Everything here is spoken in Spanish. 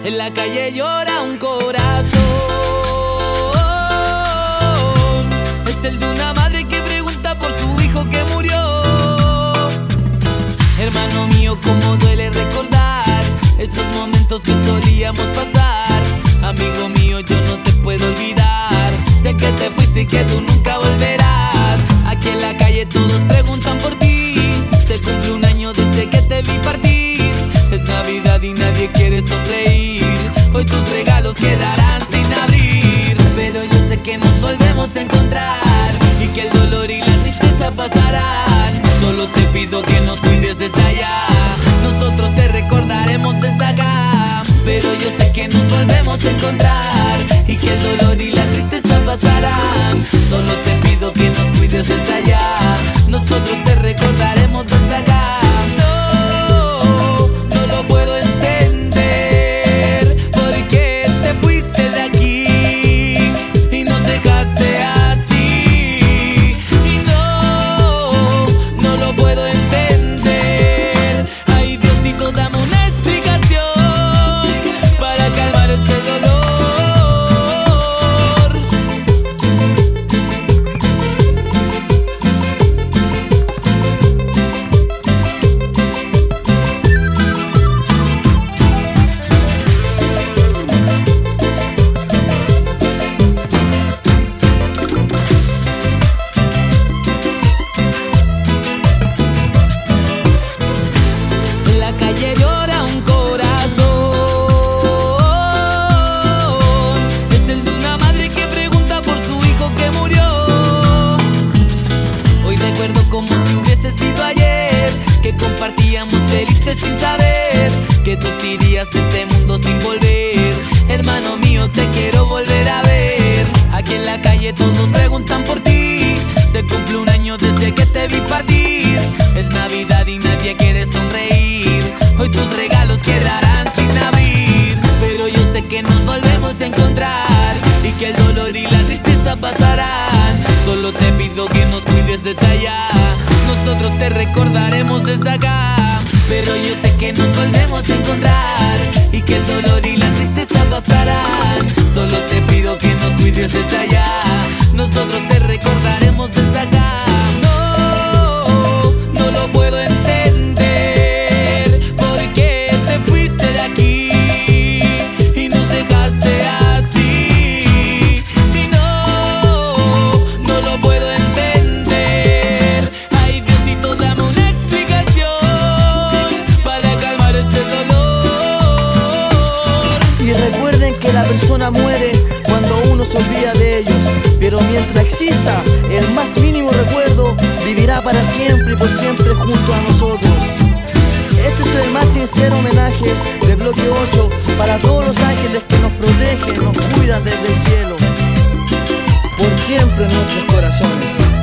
En la calle llora un corazón. Es el de una madre que pregunta por su hijo que murió. Hermano mío, cómo duele recordar esos momentos que solíamos pasar. Amigo mío, yo no te puedo olvidar. Sé que te fuiste y que tú nunca volverás. Aquí en la calle todos preguntan por ti. Se cumple un año desde que te vi partir. Es Navidad y nadie quiere sonreír. Hoy tus regalos quedarán sin abrir. Pero yo sé que nos volvemos a encontrar y que el dolor y la tristeza pasarán. Solo te pido que nos cuides desde allá. Nosotros te recordaremos desde acá. Pero yo sé que nos volvemos a encontrar y que el dolor y la tristeza pasarán. Solo te pido que nos cuides desde allá. Nosotros te recordaremos desde acá. No lo puedo entender. ¿Por qué te fuiste de aquí y nos dejaste así? Y no lo puedo entender. Ay, Diosito, dame una explicación para calmar este dolor. En la calle llora un corazón. Es el de una madre que pregunta por su hijo que murió. Hoy recuerdo como si hubiese sido ayer, que compartíamos felices sin saber que tú te irías de este mundo sin volver. Hermano mío, te quiero volver a ver. Aquí en la calle todos preguntan por ti. Se cumple un año desde que te vi partir. Es Navidad y nadie quiere sonreír. Hoy tus regalos quedarán sin abrir. Pero yo sé que nos volvemos a encontrar y que el dolor y la tristeza pasarán. Solo te pido que nos cuides desde allá. Nosotros te recordaremos desde acá. Pero yo sé que nos volvemos a encontrar y que el dolor y la tristeza pasarán. Solo te pido que nos cuides desde allá. Nosotros te recordaremos desde acá. No lo puedo entender. ¿Por qué te fuiste de aquí y nos dejaste así? Y no lo puedo entender. Ay, Diosito, dame una explicación para calmar este dolor. Y recuerden que la persona muere cuando uno se olvida de ellos, pero mientras exista el más mínimo recuerdo, vivirá para siempre y por siempre junto a nosotros. Este es el más sincero homenaje de Bloque 8 para todos los ángeles que nos protegen, nos cuidan desde el cielo, por siempre en nuestros corazones.